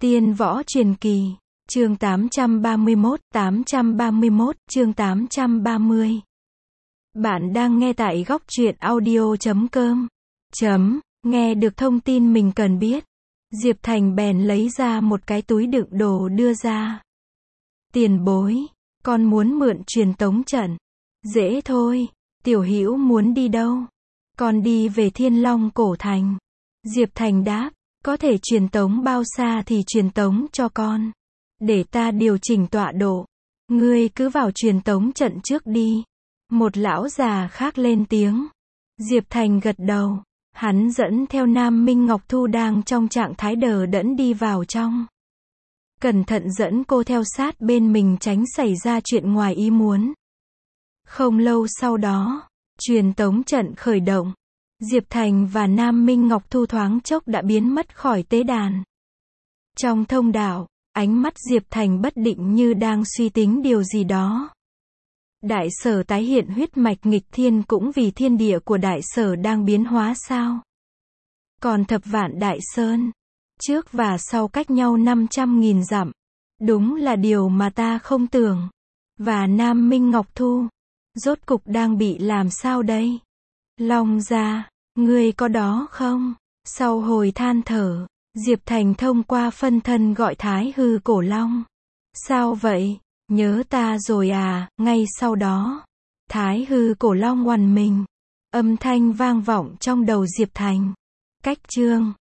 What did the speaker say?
Tiên võ truyền kỳ, chương 831, chương 830. Bạn đang nghe tại góc truyện audio.com. Nghe được thông tin mình cần biết, Diệp Thành bèn lấy ra một cái túi đựng đồ đưa ra. Tiền bối, con muốn mượn truyền tống trận. Dễ thôi, tiểu hữu muốn đi đâu? Con đi về Thiên Long cổ thành. Diệp Thành đáp, có thể truyền tống bao xa thì truyền tống cho con. Để ta điều chỉnh tọa độ. Ngươi cứ vào truyền tống trận trước đi. Một lão già khác lên tiếng. Diệp Thành gật đầu. Hắn dẫn theo Nam Minh Ngọc Thu đang trong trạng thái đờ đẫn đi vào trong. Cẩn thận dẫn cô theo sát bên mình tránh xảy ra chuyện ngoài ý muốn. Không lâu sau đó, truyền tống trận khởi động. Diệp Thành và Nam Minh Ngọc Thu thoáng chốc đã biến mất khỏi tế đàn. Trong thông đạo, ánh mắt Diệp Thành bất định như đang suy tính điều gì đó. Đại sở tái hiện huyết mạch nghịch thiên cũng vì thiên địa của đại sở đang biến hóa sao? Còn thập vạn đại sơn, trước và sau cách nhau 500.000 dặm. Đúng là điều mà ta không tưởng. Và Nam Minh Ngọc Thu, rốt cục đang bị làm sao đây? Long gia, ngươi có đó không? Sau hồi than thở, Diệp Thành thông qua phân thân gọi Thái Hư Cổ Long. Sao vậy? Nhớ ta rồi à? Ngay sau đó, Thái Hư Cổ Long oằn mình. Âm thanh vang vọng trong đầu Diệp Thành. Cách chương